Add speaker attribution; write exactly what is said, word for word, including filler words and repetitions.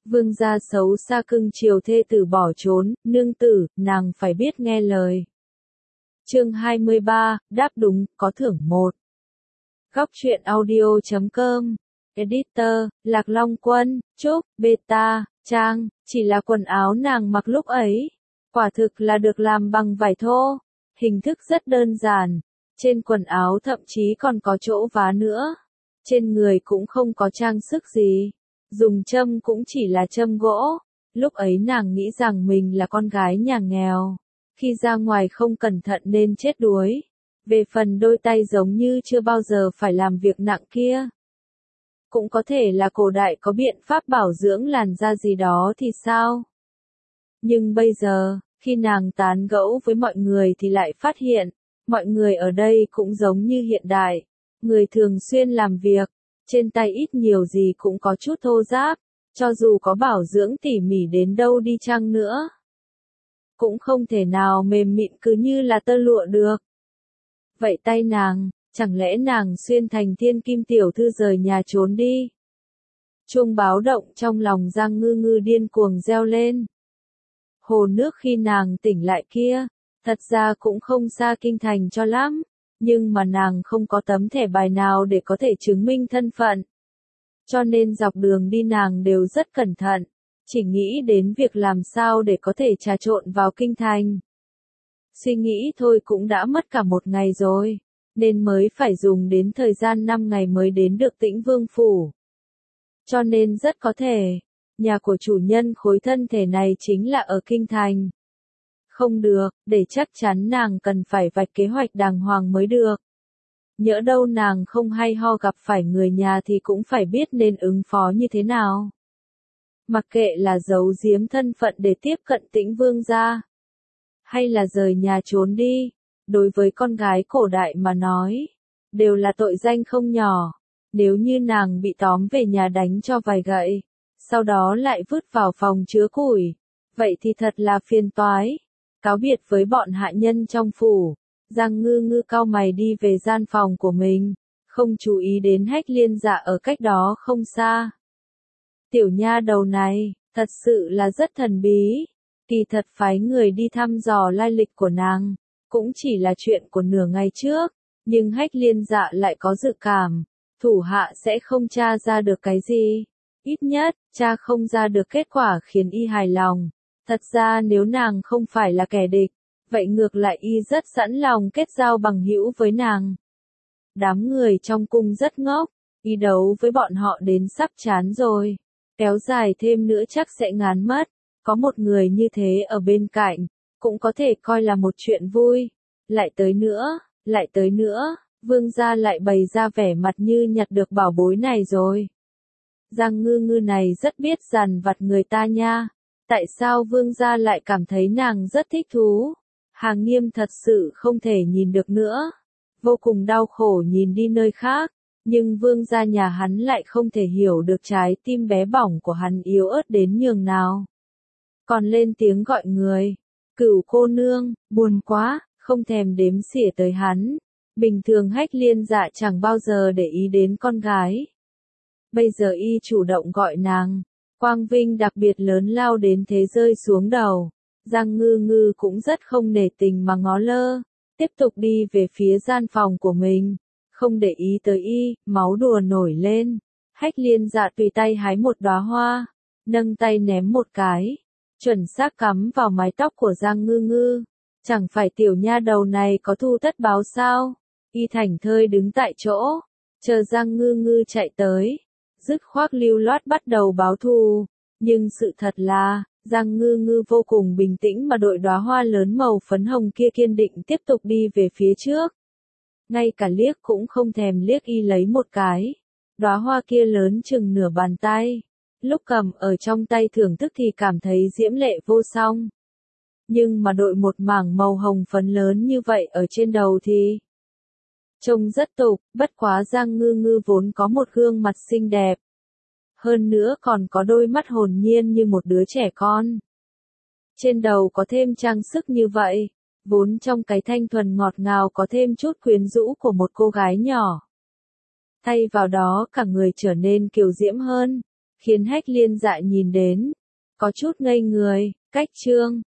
Speaker 1: Vương gia xấu xa cưng chiều thê tử bỏ trốn, nương tử, nàng phải biết nghe lời. Chương hai mươi ba, đáp đúng, có thưởng một. Góc truyện audio chấm com. Editor, Lạc Long Quân, Trúc, Beta, Trang, chỉ là quần áo nàng mặc lúc ấy. Quả thực là được làm bằng vải thô. Hình thức rất đơn giản. Trên quần áo thậm chí còn có chỗ vá nữa. Trên người cũng không có trang sức gì. Dùng châm cũng chỉ là châm gỗ. Lúc ấy nàng nghĩ rằng mình là con gái nhà nghèo. Khi ra ngoài không cẩn thận nên chết đuối. Về phần đôi tay giống như chưa bao giờ phải làm việc nặng kia. Cũng có thể là cổ đại có biện pháp bảo dưỡng làn da gì đó thì sao? Nhưng bây giờ, khi nàng tán gẫu với mọi người thì lại phát hiện, mọi người ở đây cũng giống như hiện đại. Người thường xuyên làm việc, trên tay ít nhiều gì cũng có chút thô ráp, cho dù có bảo dưỡng tỉ mỉ đến đâu đi chăng nữa. Cũng không thể nào mềm mịn cứ như là tơ lụa được. Vậy tay nàng, chẳng lẽ nàng xuyên thành thiên kim tiểu thư rời nhà trốn đi? Chuông báo động trong lòng Giang Ngư Ngư điên cuồng reo lên. Hồ nước khi nàng tỉnh lại kia, thật ra cũng không xa kinh thành cho lắm, nhưng mà nàng không có tấm thẻ bài nào để có thể chứng minh thân phận. Cho nên dọc đường đi nàng đều rất cẩn thận, chỉ nghĩ đến việc làm sao để có thể trà trộn vào kinh thành. Suy nghĩ thôi cũng đã mất cả một ngày rồi, nên mới phải dùng đến thời gian năm ngày mới đến được Tĩnh Vương Phủ. Cho nên rất có thể, nhà của chủ nhân khối thân thể này chính là ở kinh thành. Không được, để chắc chắn nàng cần phải vạch kế hoạch đàng hoàng mới được. Nhỡ đâu nàng không hay ho gặp phải người nhà thì cũng phải biết nên ứng phó như thế nào. Mặc kệ là giấu giếm thân phận để tiếp cận Tĩnh Vương gia, hay là rời nhà trốn đi, đối với con gái cổ đại mà nói, đều là tội danh không nhỏ. Nếu như nàng bị tóm về nhà đánh cho vài gậy, sau đó lại vứt vào phòng chứa củi, vậy thì thật là phiền toái. Cáo biệt với bọn hạ nhân trong phủ, Giang Ngư Ngư cau mày đi về gian phòng của mình, không chú ý đến Hách Liên Dạ ở cách đó không xa. Tiểu nha đầu này, thật sự là rất thần bí. Kỳ thật phái người đi thăm dò lai lịch của nàng, cũng chỉ là chuyện của nửa ngày trước, nhưng Hách Liên Dạ lại có dự cảm, thủ hạ sẽ không tra ra được cái gì. Ít nhất, tra không ra được kết quả khiến y hài lòng. Thật ra nếu nàng không phải là kẻ địch, vậy ngược lại y rất sẵn lòng kết giao bằng hữu với nàng. Đám người trong cung rất ngốc, y đấu với bọn họ đến sắp chán rồi. Kéo dài thêm nữa chắc sẽ ngán mất. Có một người như thế ở bên cạnh, cũng có thể coi là một chuyện vui. Lại tới nữa, lại tới nữa, vương gia lại bày ra vẻ mặt như nhặt được bảo bối này rồi. Giang Ngư Ngư này rất biết dằn vặt người ta nha. Tại sao vương gia lại cảm thấy nàng rất thích thú? Hàng Nghiêm thật sự không thể nhìn được nữa. Vô cùng đau khổ nhìn đi nơi khác. Nhưng vương gia nhà hắn lại không thể hiểu được trái tim bé bỏng của hắn yếu ớt đến nhường nào. Còn lên tiếng gọi người. Cửu cô nương, buồn quá, không thèm đếm xỉa tới hắn. Bình thường Hách Liên Dạ chẳng bao giờ để ý đến con gái. Bây giờ y chủ động gọi nàng. Quang vinh đặc biệt lớn lao đến thế rơi xuống đầu. Giang Ngư Ngư cũng rất không nể tình mà ngó lơ. Tiếp tục đi về phía gian phòng của mình. Không để ý tới y, máu đùa nổi lên. Hách Liên Dạ tùy tay hái một đóa hoa. Nâng tay ném một cái. Chuẩn xác cắm vào mái tóc của Giang Ngư Ngư. Chẳng phải tiểu nha đầu này có thu tất báo sao? Y thảnh thơi đứng tại chỗ. Chờ Giang Ngư Ngư chạy tới. Dứt khoát lưu loát bắt đầu báo thù. Nhưng sự thật là, Giang Ngư Ngư vô cùng bình tĩnh mà đội đóa hoa lớn màu phấn hồng kia kiên định tiếp tục đi về phía trước. Ngay cả liếc cũng không thèm liếc y lấy một cái. Đóa hoa kia lớn chừng nửa bàn tay. Lúc cầm ở trong tay thưởng thức thì cảm thấy diễm lệ vô song. Nhưng mà đội một mảng màu hồng phấn lớn như vậy ở trên đầu thì trông rất tục, bất quá Giang Ngư Ngư vốn có một gương mặt xinh đẹp. Hơn nữa còn có đôi mắt hồn nhiên như một đứa trẻ con. Trên đầu có thêm trang sức như vậy, vốn trong cái thanh thuần ngọt ngào có thêm chút quyến rũ của một cô gái nhỏ. Thay vào đó cả người trở nên kiều diễm hơn, khiến Hách Liên Dạ nhìn đến, có chút ngây người, cách chương